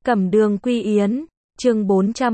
Cẩm Đường Quy Yến, chương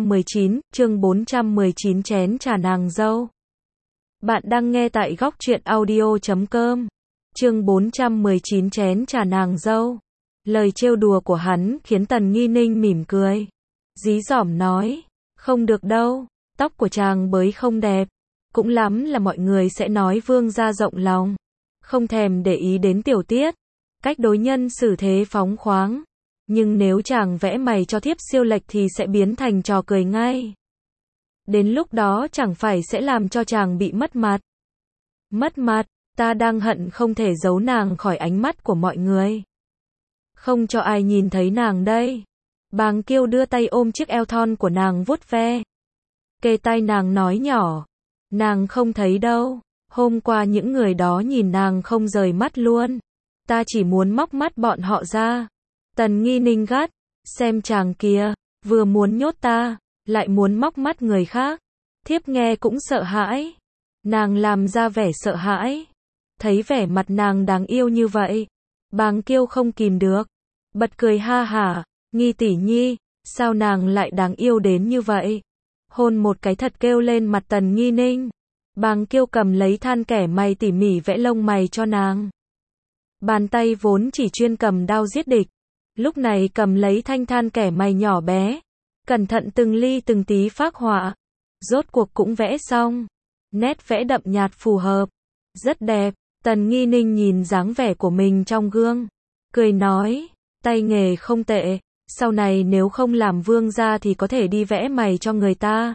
419 chén trà nàng dâu. Bạn đang nghe tại góc truyện audio.com. Chương 419 chén trà nàng dâu. Lời trêu đùa của hắn khiến Tần Nghi Ninh mỉm cười. Dí dỏm nói, không được đâu, tóc của chàng bới không đẹp. Cũng lắm là mọi người sẽ nói vương gia rộng lòng. Không thèm để ý đến tiểu tiết. Cách đối nhân xử thế phóng khoáng. Nhưng nếu chàng vẽ mày cho thiếp siêu lệch thì sẽ biến thành trò cười ngay. Đến lúc đó chẳng phải sẽ làm cho chàng bị mất mặt. Mất mặt, ta đang hận không thể giấu nàng khỏi ánh mắt của mọi người. Không cho ai nhìn thấy nàng đây. Bàng Kiêu đưa tay ôm chiếc eo thon của nàng vuốt ve. Kề tai nàng nói nhỏ. Nàng không thấy đâu. Hôm qua những người đó nhìn nàng không rời mắt luôn. Ta chỉ muốn móc mắt bọn họ ra. Tần Nghi Ninh gắt, xem chàng kia, vừa muốn nhốt ta, lại muốn móc mắt người khác. Thiếp nghe cũng sợ hãi. Nàng làm ra vẻ sợ hãi. Thấy vẻ mặt nàng đáng yêu như vậy, Bàng Kiêu không kìm được, bật cười ha hả. Nghi tỷ nhi, sao nàng lại đáng yêu đến như vậy? Hôn một cái thật kêu lên mặt Tần Nghi Ninh. Bàng Kiêu cầm lấy than kẻ mày tỉ mỉ vẽ lông mày cho nàng. Bàn tay vốn chỉ chuyên cầm đao giết địch, lúc này cầm lấy thanh than kẻ mày nhỏ bé, cẩn thận từng ly từng tí phác họa. Rốt cuộc cũng vẽ xong. Nét vẽ đậm nhạt phù hợp, rất đẹp. Tần Nghi Ninh nhìn dáng vẻ của mình trong gương, cười nói, tay nghề không tệ, sau này nếu không làm vương gia thì có thể đi vẽ mày cho người ta.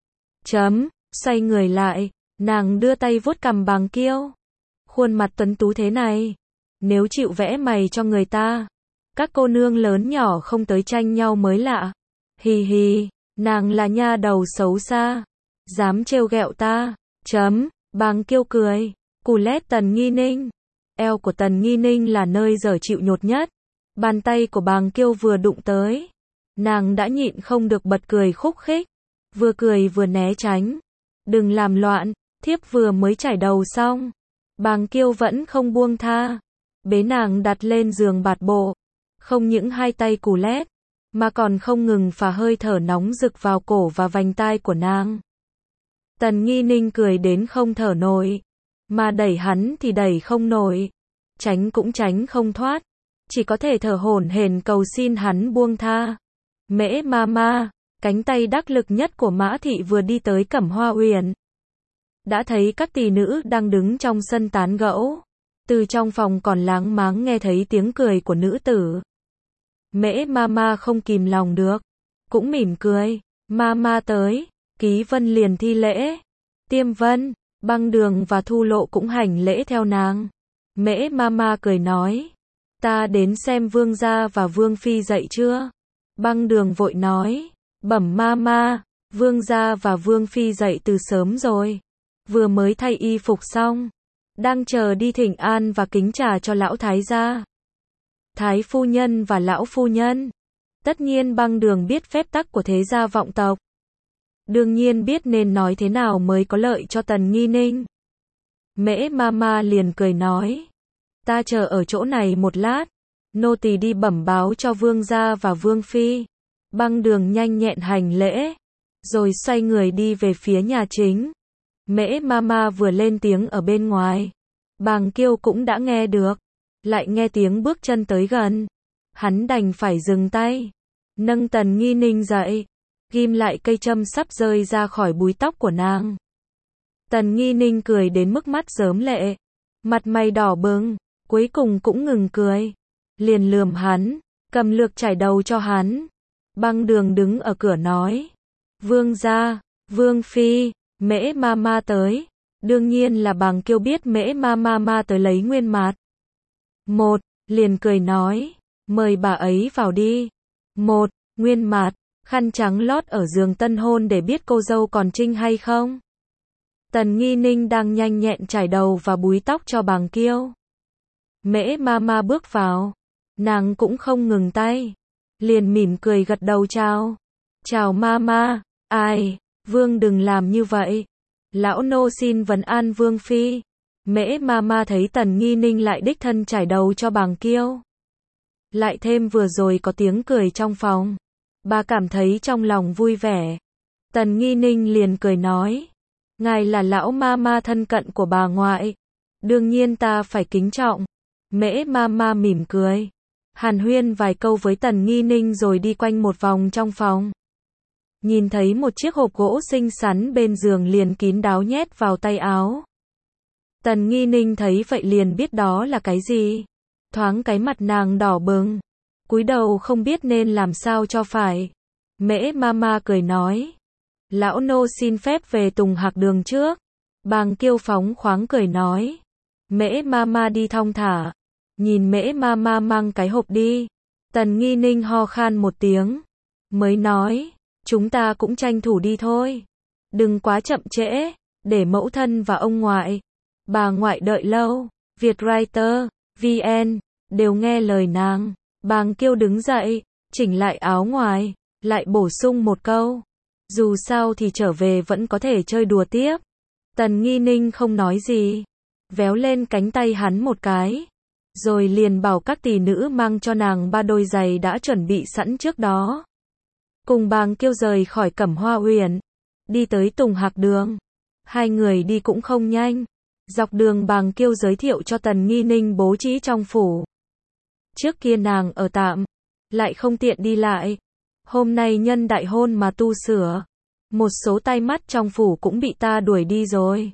Xoay người lại, nàng đưa tay vuốt cằm Bàng Kiêu. Khuôn mặt tuấn tú thế này, nếu chịu vẽ mày cho người ta, các cô nương lớn nhỏ không tới tranh nhau mới lạ. Hì hì, nàng là nha đầu xấu xa, dám trêu ghẹo ta. Bàng Kiêu cười, cù lét Tần Nghi Ninh. Eo của Tần Nghi Ninh là nơi dở chịu nhột nhất. Bàn tay của Bàng Kiêu vừa đụng tới, nàng đã nhịn không được bật cười khúc khích, vừa cười vừa né tránh. Đừng làm loạn, thiếp vừa mới chải đầu xong. Bàng Kiêu vẫn không buông tha, bế nàng đặt lên giường bạt bộ. Không những hai tay cù lét, mà còn không ngừng phả hơi thở nóng rực vào cổ và vành tai của nàng. Tần Nghi Ninh cười đến không thở nổi, mà đẩy hắn thì đẩy không nổi, tránh cũng tránh không thoát, chỉ có thể thở hổn hển cầu xin hắn buông tha. Mễ ma, cánh tay đắc lực nhất của Mã thị vừa đi tới Cẩm Hoa Uyển, đã thấy các tỷ nữ đang đứng trong sân tán gẫu. Từ trong phòng còn láng máng nghe thấy tiếng cười của nữ tử. Mễ ma không kìm lòng được, cũng mỉm cười. Ma tới. Ký Vân liền thi lễ. Tiêm Vân, Băng Đường và Thu Lộ cũng hành lễ theo nàng. Mễ ma cười nói, ta đến xem vương gia và vương phi dậy chưa? Băng Đường vội nói, bẩm ma, vương gia và vương phi dậy từ sớm rồi, vừa mới thay y phục xong, đang chờ đi thỉnh an và kính trà cho lão thái gia, thái phu nhân và lão phu nhân. Tất nhiên Băng Đường biết phép tắc của thế gia vọng tộc, đương nhiên biết nên nói thế nào mới có lợi cho Tần Nghi Ninh. Mễ ma liền cười nói, ta chờ ở chỗ này một lát, nô tỳ đi bẩm báo cho vương gia và vương phi. Băng Đường nhanh nhẹn hành lễ, rồi xoay người đi về phía nhà chính. Mễ ma vừa lên tiếng ở bên ngoài, Bàng Kiêu cũng đã nghe được, lại nghe tiếng bước chân tới gần, hắn đành phải dừng tay, nâng Tần Nghi Ninh dậy, ghim lại cây châm sắp rơi ra khỏi búi tóc của nàng. Tần Nghi Ninh cười đến mức mắt rớm lệ, mặt mày đỏ bừng, cuối cùng cũng ngừng cười, liền lườm hắn, cầm lược chải đầu cho hắn. Băng Đường đứng ở cửa nói, vương gia, vương phi, Mễ ma tới. Đương nhiên là Bàng Kiêu biết Mễ ma tới lấy Nguyên Mạt. Liền cười nói, mời bà ấy vào đi. Nguyên Mạt, khăn trắng lót ở giường tân hôn để biết cô dâu còn trinh hay không. Tần Nghi Ninh đang nhanh nhẹn chải đầu và búi tóc cho Bàng Kiêu. Mễ ma bước vào, nàng cũng không ngừng tay, liền mỉm cười gật đầu chào. Chào ma, ai, vương đừng làm như vậy. Lão nô xin vấn an vương phi. Mễ ma thấy Tần Nghi Ninh lại đích thân chải đầu cho Bàng Kiêu, Lại thêm vừa rồi có tiếng cười trong phòng. Bà cảm thấy trong lòng vui vẻ. Tần Nghi Ninh liền cười nói. Ngài là lão mama thân cận của bà ngoại. Đương nhiên ta phải kính trọng. Mễ mama mỉm cười. Hàn huyên vài câu với Tần Nghi Ninh rồi đi quanh một vòng trong phòng. Nhìn thấy một chiếc hộp gỗ xinh xắn bên giường liền kín đáo nhét vào tay áo. Tần Nghi Ninh thấy vậy liền biết đó là cái gì. Thoáng cái mặt nàng đỏ bừng. Cúi đầu không biết nên làm sao cho phải. Mễ mama cười nói. Lão nô xin phép về Tùng Hạc Đường trước. Bàng Kiêu phóng khoáng cười nói. Mễ mama đi thong thả. Nhìn Mễ mama mang cái hộp đi. Tần Nghi Ninh ho khan một tiếng. Mới nói. Chúng ta cũng tranh thủ đi thôi. Đừng quá chậm trễ. Để mẫu thân và ông ngoại. Bà ngoại đợi lâu. Vietwriter, VN, đều nghe lời nàng. Bàng Kiêu đứng dậy. Chỉnh lại áo ngoài. Lại bổ sung một câu. Dù sao thì trở về vẫn có thể chơi đùa tiếp. Tần Nghi Ninh không nói gì. Véo lên cánh tay hắn một cái. Rồi liền bảo các tỷ nữ mang cho nàng 3 đôi giày đã chuẩn bị sẵn trước đó. Cùng Bàng Kiêu rời khỏi Cẩm Hoa Uyển. Đi tới Tùng Hạc Đường. Hai người đi cũng không nhanh. Dọc đường Bàng Kiêu giới thiệu cho Tần Nghi Ninh bố trí trong phủ. Trước kia nàng ở tạm. Lại không tiện đi lại. Hôm nay nhân đại hôn mà tu sửa. Một số tai mắt trong phủ cũng bị ta đuổi đi rồi.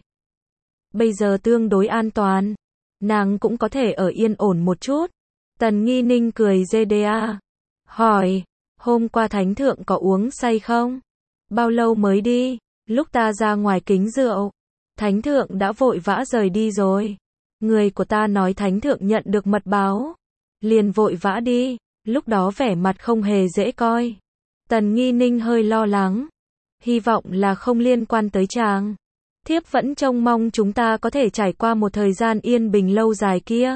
Bây giờ tương đối an toàn. Nàng cũng có thể ở yên ổn một chút. Tần Nghi Ninh cười GDA. Hỏi. Hôm qua thánh thượng có uống say không? Bao lâu mới đi? Lúc ta ra ngoài kính rượu. Thánh thượng đã vội vã rời đi rồi. Người của ta nói thánh thượng nhận được mật báo. Liền vội vã đi. Lúc đó vẻ mặt không hề dễ coi. Tần Nghi Ninh hơi lo lắng. Hy vọng là không liên quan tới chàng. Thiếp vẫn trông mong chúng ta có thể trải qua một thời gian yên bình lâu dài kia.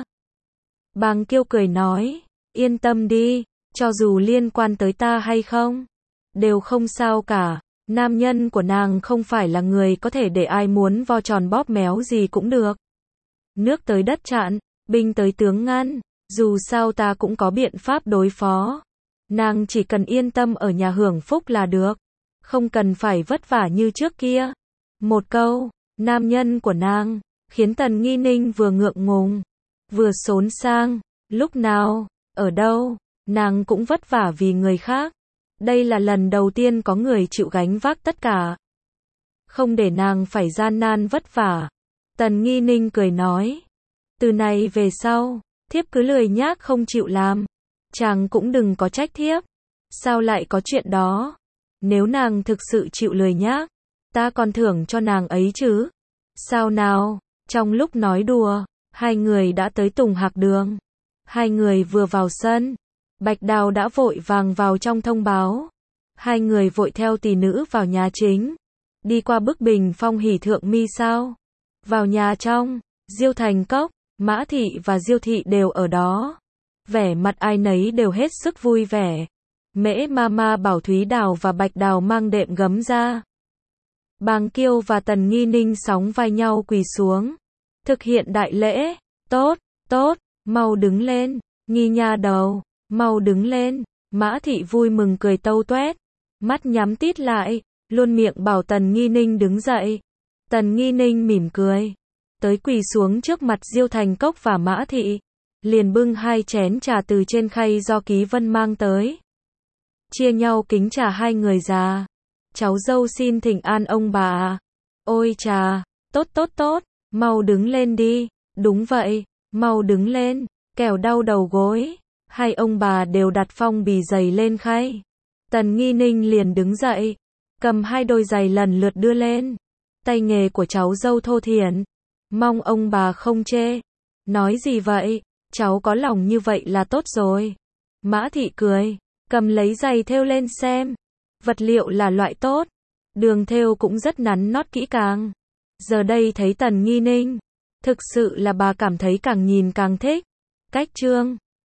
Bàng Kiêu cười nói. Yên tâm đi. Cho dù liên quan tới ta hay không. Đều không sao cả. Nam nhân của nàng không phải là người có thể để ai muốn vo tròn bóp méo gì cũng được. Nước tới đất chặn. Binh tới tướng ngăn. Dù sao ta cũng có biện pháp đối phó. Nàng chỉ cần yên tâm ở nhà hưởng phúc là được. Không cần phải vất vả như trước kia. Một câu, nam nhân của nàng, khiến Tần Nghi Ninh vừa ngượng ngùng, vừa xốn sang. Lúc nào, ở đâu, nàng cũng vất vả vì người khác. Đây là lần đầu tiên có người chịu gánh vác tất cả. Không để nàng phải gian nan vất vả. Tần Nghi Ninh cười nói. Từ này về sau, thiếp cứ lười nhác không chịu làm. Chàng cũng đừng có trách thiếp. Sao lại có chuyện đó? Nếu nàng thực sự chịu lười nhác, ta còn thưởng cho nàng ấy chứ. Sao nào? Trong lúc nói đùa, hai người đã tới Tùng Hạc Đường. Hai người vừa vào sân, Bạch Đào đã vội vàng vào trong thông báo. Hai người vội theo tỷ nữ vào nhà chính. Đi qua bức bình phong hỷ thượng mi sao. Vào nhà trong, Diêu Thành Cốc, Mã Thị và Diêu Thị đều ở đó. Vẻ mặt ai nấy đều hết sức vui vẻ. Mễ mama bảo Thúy Đào và Bạch Đào mang đệm gấm ra. Bàng Kiêu và Tần Nghi Ninh sóng vai nhau quỳ xuống. Thực hiện đại lễ. Tốt, tốt, mau đứng lên. Nghi nha đầu, mau đứng lên. Mã Thị vui mừng cười tâu tuét. Mắt nhắm tít lại, luôn miệng bảo Tần Nghi Ninh đứng dậy. Tần Nghi Ninh mỉm cười. Tới quỳ xuống trước mặt Diêu Thành Cốc và Mã Thị. Liền bưng 2 chén trà từ trên khay do Ký Vân mang tới. Chia nhau kính trà hai người già. Cháu dâu xin thỉnh an ông bà. Ôi trà, tốt tốt tốt, mau đứng lên đi. Đúng vậy, mau đứng lên, kẻo đau đầu gối. Hai ông bà đều đặt phong bì giày lên khay. Tần Nghi Ninh liền đứng dậy, cầm 2 đôi giày lần lượt đưa lên. Tay nghề của cháu dâu thô thiển, mong ông bà không chê. Nói gì vậy, cháu có lòng như vậy là tốt rồi. Mã Thị cười, cầm lấy giày thêu lên xem. Vật liệu là loại tốt, đường thêu cũng rất nắn nót kỹ càng. Giờ đây thấy Tần Nghi Ninh, thực sự là bà cảm thấy càng nhìn càng thích. Cách trương